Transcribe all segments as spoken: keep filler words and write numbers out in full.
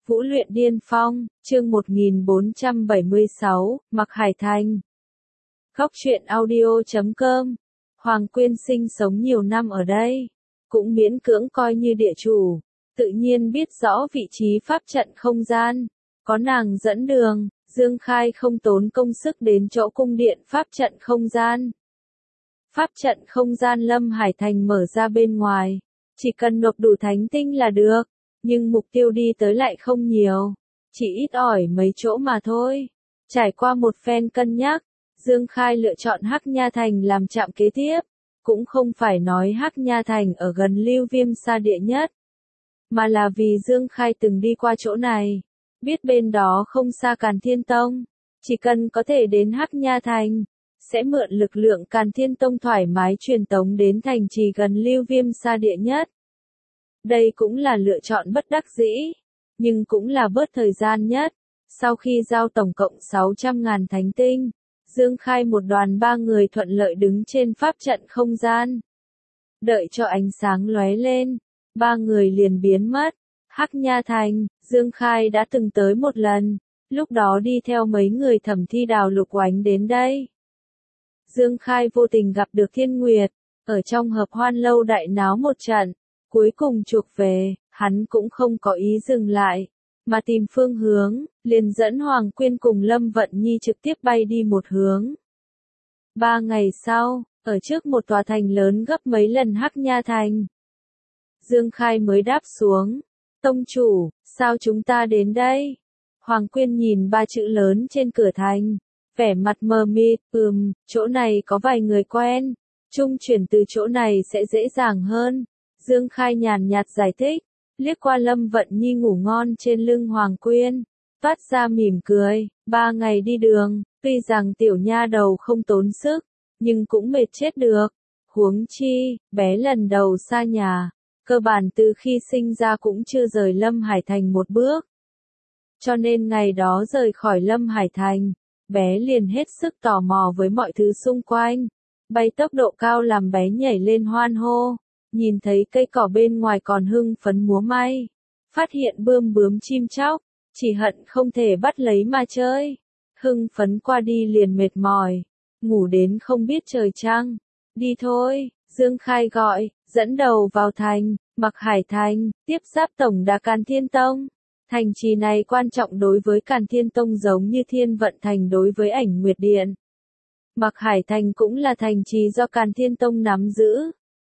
Vũ luyện điên phong, chương một nghìn bốn trăm bảy mươi sáu, Mạc Hải Thành. Góc truyện audio chấm com. Hoàng Quyên sinh sống nhiều năm ở đây, cũng miễn cưỡng coi như địa chủ, tự nhiên biết rõ vị trí pháp trận không gian, có nàng dẫn đường, Dương Khai không tốn công sức đến chỗ cung điện pháp trận không gian. Pháp trận không gian Lâm Hải Thành mở ra bên ngoài, chỉ cần nộp đủ thánh tinh là được. Nhưng mục tiêu đi tới lại không nhiều, chỉ ít ỏi mấy chỗ mà thôi. Trải qua một phen cân nhắc, Dương Khai lựa chọn Hắc Nha Thành làm trạm kế tiếp, cũng không phải nói Hắc Nha Thành ở gần Lưu Viêm Sa Địa nhất, mà là vì Dương Khai từng đi qua chỗ này, biết bên đó không xa Càn Thiên Tông, chỉ cần có thể đến Hắc Nha Thành, sẽ mượn lực lượng Càn Thiên Tông thoải mái truyền tống đến thành trì gần Lưu Viêm Sa Địa nhất. Đây cũng là lựa chọn bất đắc dĩ, nhưng cũng là bớt thời gian nhất. Sau khi giao tổng cộng sáu trăm ngàn thánh tinh, Dương Khai một đoàn ba người thuận lợi đứng trên pháp trận không gian. Đợi cho ánh sáng lóe lên, ba người liền biến mất. Hắc Nha Thành, Dương Khai đã từng tới một lần, lúc đó đi theo mấy người Thẩm Thi Đào Lục Oánh đến đây. Dương Khai vô tình gặp được Thiên Nguyệt, ở trong hợp hoan lâu đại náo một trận. Cuối cùng chuộc về, hắn cũng không có ý dừng lại, mà tìm phương hướng, liền dẫn Hoàng Quyên cùng Lâm Vận Nhi trực tiếp bay đi một hướng. Ba ngày sau, ở trước một tòa thành lớn gấp mấy lần Hắc Nha Thành, Dương Khai mới đáp xuống. Tông chủ, sao chúng ta đến đây? Hoàng Quyên nhìn ba chữ lớn trên cửa thành, vẻ mặt mờ mịt, ừm, chỗ này có vài người quen, trung chuyển từ chỗ này sẽ dễ dàng hơn. Dương Khai nhàn nhạt giải thích, liếc qua Lâm Vận Nhi ngủ ngon trên lưng Hoàng Quyên, phát ra mỉm cười. Ba ngày đi đường, tuy rằng tiểu nha đầu không tốn sức, nhưng cũng mệt chết được. Huống chi, bé lần đầu xa nhà, cơ bản từ khi sinh ra cũng chưa rời Lâm Hải Thành một bước. Cho nên ngày đó rời khỏi Lâm Hải Thành, bé liền hết sức tò mò với mọi thứ xung quanh. Bay tốc độ cao làm bé nhảy lên hoan hô. Nhìn thấy cây cỏ bên ngoài còn hưng phấn múa may, phát hiện bươm bướm chim chóc, chỉ hận không thể bắt lấy mà chơi. Hưng phấn qua đi liền mệt mỏi, ngủ đến không biết trời trăng. Đi thôi, Dương Khai gọi, dẫn đầu vào thành, Mạc Hải Thành, tiếp giáp tổng đà Càn Thiên Tông. Thành trì này quan trọng đối với Càn Thiên Tông giống như Thiên Vận Thành đối với Ảnh Nguyệt Điện. Mạc Hải Thành cũng là thành trì do Càn Thiên Tông nắm giữ.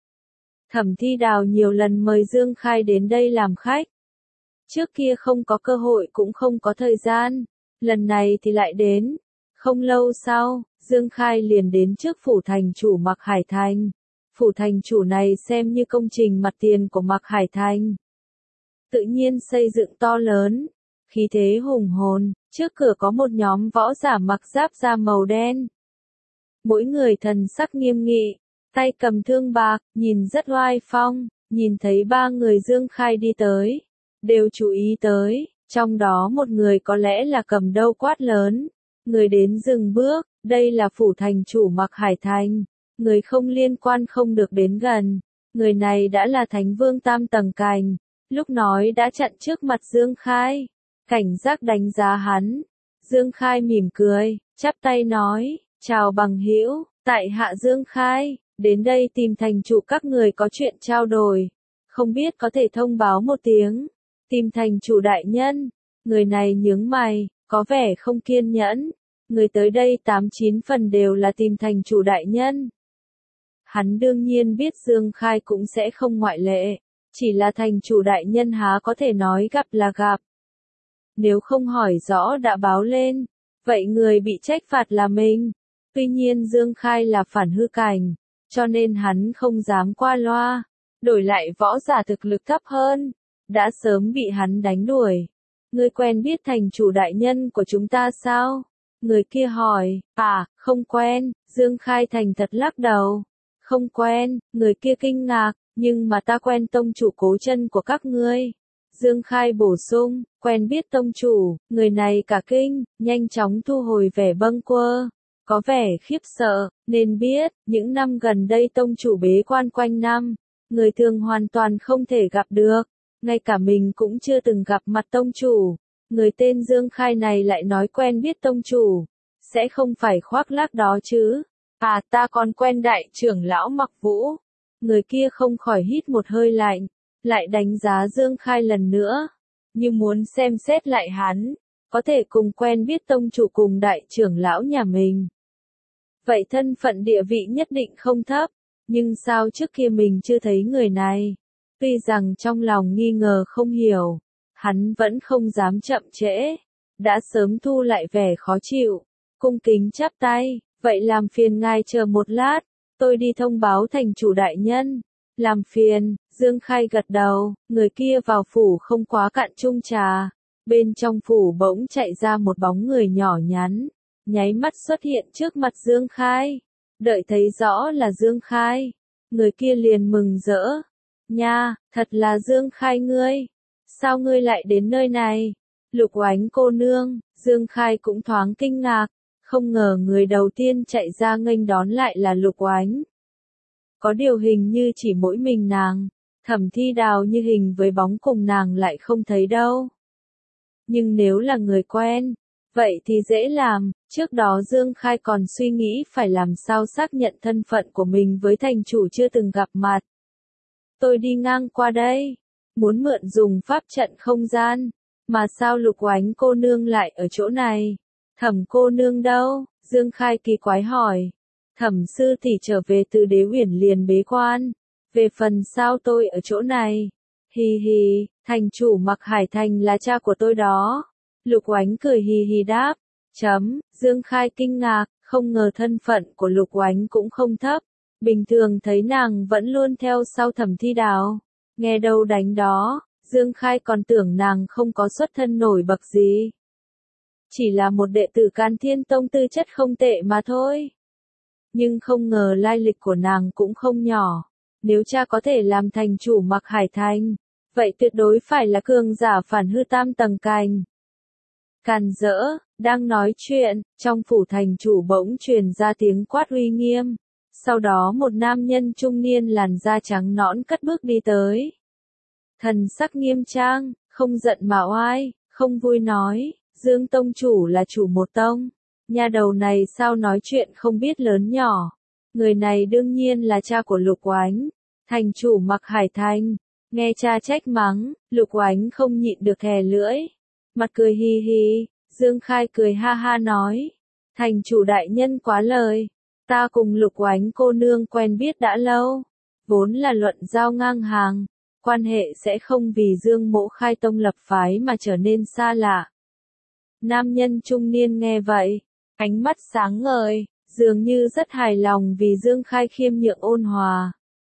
Thẩm Thi Đào nhiều lần mời Dương Khai đến đây làm khách. Trước kia không có cơ hội cũng không có thời gian, lần này thì lại đến. Không lâu sau, Dương Khai liền đến trước phủ thành chủ Mạc Hải Thành. Phủ thành chủ này xem như công trình mặt tiền của Mạc Hải Thành. Tự nhiên xây dựng to lớn, khí thế hùng hồn, trước cửa có một nhóm võ giả mặc giáp da màu đen. Mỗi người thần sắc nghiêm nghị, tay cầm thương bạc, nhìn rất oai phong. Nhìn thấy ba người Dương Khai đi tới, đều chú ý tới, trong đó một người có lẽ là cầm đâu quát lớn. Người đến dừng bước, đây là phủ thành chủ Mạc Hải Thành, người không liên quan không được đến gần. Người này đã là Thánh Vương tam tầng cành, lúc nói đã chặn trước mặt Dương Khai, cảnh giác đánh giá hắn. Dương Khai mỉm cười, chắp tay nói, chào bằng hữu, tại hạ Dương Khai. Đến đây tìm thành chủ các người có chuyện trao đổi, không biết có thể thông báo một tiếng. Tìm thành chủ đại nhân, người này nhướng mày, có vẻ không kiên nhẫn. Người tới đây tám chín phần đều là tìm thành chủ đại nhân. Hắn đương nhiên biết Dương Khai cũng sẽ không ngoại lệ, chỉ là thành chủ đại nhân há có thể nói gặp là gặp. Nếu không hỏi rõ đã báo lên, vậy người bị trách phạt là mình. Tuy nhiên Dương Khai là phản hư cảnh, cho nên hắn không dám qua loa, đổi lại võ giả thực lực thấp hơn, đã sớm bị hắn đánh đuổi. Ngươi quen biết thành chủ đại nhân của chúng ta sao? Người kia hỏi, à, không quen. Dương Khai thành thật lắc đầu, không quen. Người kia kinh ngạc, nhưng mà ta quen tông chủ cố chân của các ngươi. Dương Khai bổ sung, quen biết tông chủ. Người này cả kinh, nhanh chóng thu hồi vẻ bâng quơ. Có vẻ khiếp sợ, nên biết, những năm gần đây tông chủ bế quan quanh năm, người thường hoàn toàn không thể gặp được. ngay cả mình cũng chưa từng gặp mặt tông chủ. Người tên Dương Khai này lại nói quen biết tông chủ. Sẽ không phải khoác lác đó chứ. À, ta còn quen đại trưởng lão Mặc Vũ. Người kia không khỏi hít một hơi lạnh, lại đánh giá Dương Khai lần nữa, như muốn xem xét lại hắn, có thể cùng quen biết tông chủ cùng đại trưởng lão nhà mình. Vậy thân phận địa vị nhất định không thấp, nhưng sao trước kia mình chưa thấy người này? Tuy rằng trong lòng nghi ngờ không hiểu, hắn vẫn không dám chậm trễ, đã sớm thu lại vẻ khó chịu, cung kính chắp tay, vậy làm phiền ngài chờ một lát, tôi đi thông báo thành chủ đại nhân. Làm phiền, Dương Khai gật đầu, người kia vào phủ không quá cạn chung trà, bên trong phủ bỗng chạy ra một bóng người nhỏ nhắn, nháy mắt xuất hiện trước mặt Dương Khai, đợi thấy rõ là Dương Khai, người kia liền mừng rỡ, nha, thật là Dương Khai ngươi, sao ngươi lại đến nơi này? Lục Oánh cô nương, Dương Khai cũng thoáng kinh ngạc, không ngờ người đầu tiên chạy ra nghênh đón lại là Lục Oánh. Có điều hình như chỉ mỗi mình nàng, Thẩm Thi Đào như hình với bóng cùng nàng lại không thấy đâu. Nhưng nếu là người quen, vậy thì dễ làm, trước đó Dương Khai còn suy nghĩ phải làm sao xác nhận thân phận của mình với thành chủ chưa từng gặp mặt. Tôi đi ngang qua đây, muốn mượn dùng pháp trận không gian, mà sao Lục Oánh cô nương lại ở chỗ này? Thẩm cô nương đâu? Dương Khai kỳ quái hỏi. Thẩm sư tỷ trở về từ Đế Uyển liền bế quan, về phần sao tôi ở chỗ này? Hì hì, thành chủ Mặc Hải Thành là cha của tôi đó. Lục Oánh cười hì hì đáp. Chấm, Dương Khai kinh ngạc, không ngờ thân phận của Lục Oánh cũng không thấp. Bình thường thấy nàng vẫn luôn theo sau Thẩm Thi Đào. Nghe đâu đánh đó, Dương Khai còn tưởng nàng không có xuất thân nổi bật gì. Chỉ là một đệ tử Can Thiên Tông tư chất không tệ mà thôi. Nhưng không ngờ lai lịch của nàng cũng không nhỏ. Nếu cha có thể làm thành chủ Mặc Hải Thành, vậy tuyệt đối phải là cường giả phản hư tam tầng cành. Càn rỡ, đang nói chuyện, trong phủ thành chủ bỗng truyền ra tiếng quát uy nghiêm. Sau đó một nam nhân trung niên làn da trắng nõn cất bước đi tới. Thần sắc nghiêm trang, không giận mà oai, không vui nói, Dương tông chủ là chủ một tông. Nhà đầu này sao nói chuyện không biết lớn nhỏ. Người này đương nhiên là cha của Lục Oánh, thành chủ Mặc Hải Thành. Nghe cha trách mắng, Lục Oánh không nhịn được thè lưỡi. Mặt cười hi hi, Dương Khai cười ha ha nói. Thành chủ đại nhân quá lời. Ta cùng Lục Oánh cô nương quen biết đã lâu. Vốn là luận giao ngang hàng. Quan hệ sẽ không vì Dương mỗ khai tông lập phái mà trở nên xa lạ. Nam nhân trung niên nghe vậy, ánh mắt sáng ngời, dường như rất hài lòng vì Dương Khai khiêm nhượng ôn hòa.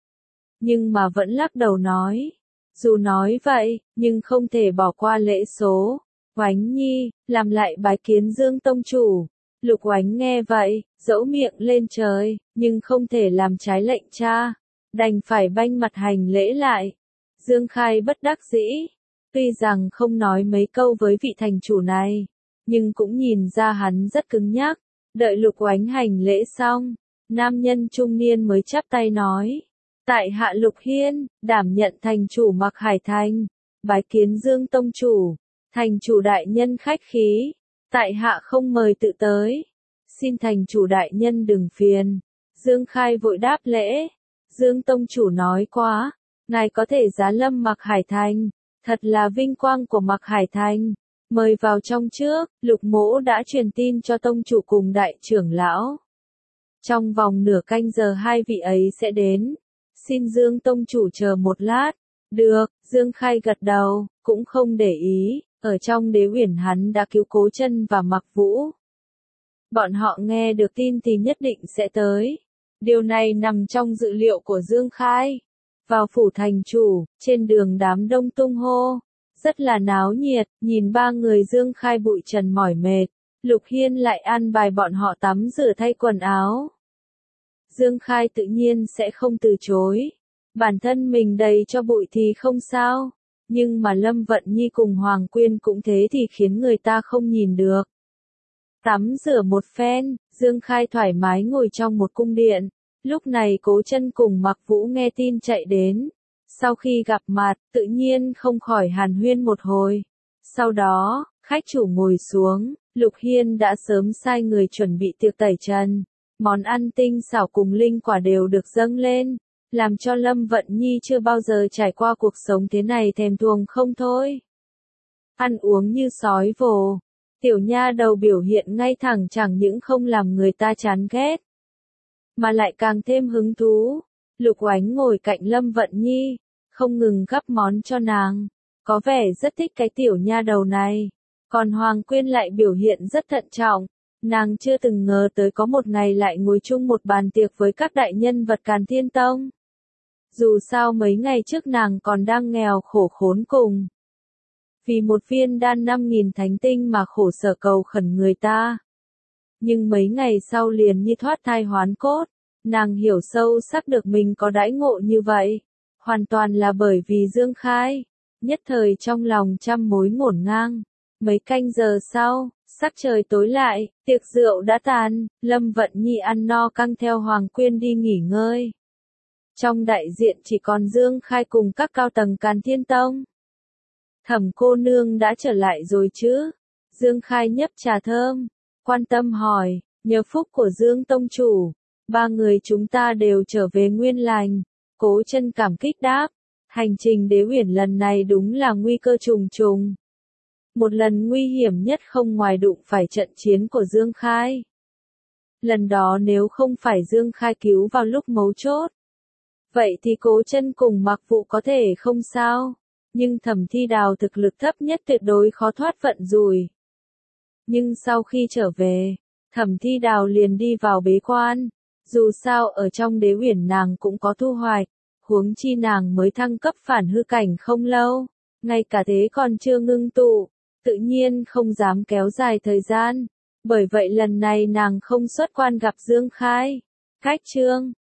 Nhưng mà vẫn lắc đầu nói, dù nói vậy, nhưng không thể bỏ qua lễ số. Oánh nhi, làm lại bái kiến Dương tông chủ. Lục Oánh nghe vậy, dẫu miệng lên trời, nhưng không thể làm trái lệnh cha, đành phải banh mặt hành lễ lại. Dương Khai bất đắc dĩ, tuy rằng không nói mấy câu với vị thành chủ này, nhưng cũng nhìn ra hắn rất cứng nhắc. Đợi Lục Oánh hành lễ xong, nam nhân trung niên mới chắp tay nói, tại hạ Lục Hiên, đảm nhận thành chủ Mặc Hải Thành, bái kiến Dương tông chủ. Thành chủ đại nhân khách khí, tại hạ không mời tự tới, xin thành chủ đại nhân đừng phiền. Dương Khai vội đáp lễ, Dương tông chủ nói quá, ngài có thể giá lâm Mặc Hải Thành, thật là vinh quang của Mặc Hải Thành. Mời vào trong trước, Lục mỗ đã truyền tin cho tông chủ cùng đại trưởng lão. Trong vòng nửa canh giờ hai vị ấy sẽ đến, xin Dương tông chủ chờ một lát. Được, Dương Khai gật đầu, cũng không để ý, ở trong Đế Uyển hắn đã cứu Cố Chân và Mặc Vũ. Bọn họ nghe được tin thì nhất định sẽ tới. Điều này nằm trong dự liệu của Dương Khai. Vào phủ thành chủ, trên đường đám đông tung hô, rất là náo nhiệt, nhìn ba người Dương Khai bụi trần mỏi mệt, Lục Hiên lại an bài bọn họ tắm rửa thay quần áo. Dương Khai tự nhiên sẽ không từ chối. Bản thân mình đầy cho bụi thì không sao, nhưng mà Lâm Vận Nhi cùng Hoàng Quyên cũng thế thì khiến người ta không nhìn được. Tắm rửa một phen, Dương Khai thoải mái ngồi trong một cung điện. Lúc này Cố Chân cùng Mặc Vũ nghe tin chạy đến. Sau khi gặp mặt, tự nhiên không khỏi hàn huyên một hồi. Sau đó, khách chủ ngồi xuống, Lục Hiên đã sớm sai người chuẩn bị tiệc tẩy trần. Món ăn tinh xảo cùng linh quả đều được dâng lên, làm cho Lâm Vận Nhi chưa bao giờ trải qua cuộc sống thế này thèm thuồng không thôi. Ăn uống như sói vồ, tiểu nha đầu biểu hiện ngay thẳng chẳng những không làm người ta chán ghét, mà lại càng thêm hứng thú. Lục Oánh ngồi cạnh Lâm Vận Nhi, không ngừng gắp món cho nàng, có vẻ rất thích cái tiểu nha đầu này. Còn Hoàng Quyên lại biểu hiện rất thận trọng, nàng chưa từng ngờ tới có một ngày lại ngồi chung một bàn tiệc với các đại nhân vật Càn Thiên Tông. Dù sao mấy ngày trước nàng còn đang nghèo khổ khốn cùng, vì một viên đan năm nghìn thánh tinh mà khổ sở cầu khẩn người ta. Nhưng mấy ngày sau liền như thoát thai hoán cốt, nàng hiểu sâu sắc được mình có đãi ngộ như vậy, hoàn toàn là bởi vì Dương Khai. Nhất thời trong lòng trăm mối ngổn ngang. Mấy canh giờ sau, sắc trời tối lại, tiệc rượu đã tàn, Lâm Vận Nhi ăn no căng theo Hoàng Quyên đi nghỉ ngơi. Trong đại diện chỉ còn Dương Khai cùng các cao tầng Càn Thiên Tông. Thẩm cô nương đã trở lại rồi chứ? Dương Khai nhấp trà thơm, quan tâm hỏi, nhờ phúc của Dương Tông Chủ, ba người chúng ta đều trở về nguyên lành. Cố Chân cảm kích đáp, hành trình Đế Uyển lần này đúng là nguy cơ trùng trùng. Một lần nguy hiểm nhất không ngoài đụng phải trận chiến của Dương Khai. Lần đó nếu không phải Dương Khai cứu vào lúc mấu chốt, vậy thì Cố Chân cùng Mạc Vụ có thể không sao, nhưng Thẩm Thi Đào thực lực thấp nhất tuyệt đối khó thoát vận rủi. Nhưng sau khi trở về, Thẩm Thi Đào liền đi vào bế quan, dù sao ở trong Đế Uyển nàng cũng có thu hoạch, huống chi nàng mới thăng cấp phản hư cảnh không lâu, ngay cả thế còn chưa ngưng tụ, tự nhiên không dám kéo dài thời gian, bởi vậy lần này nàng không xuất quan gặp Dương Khai. Cách chương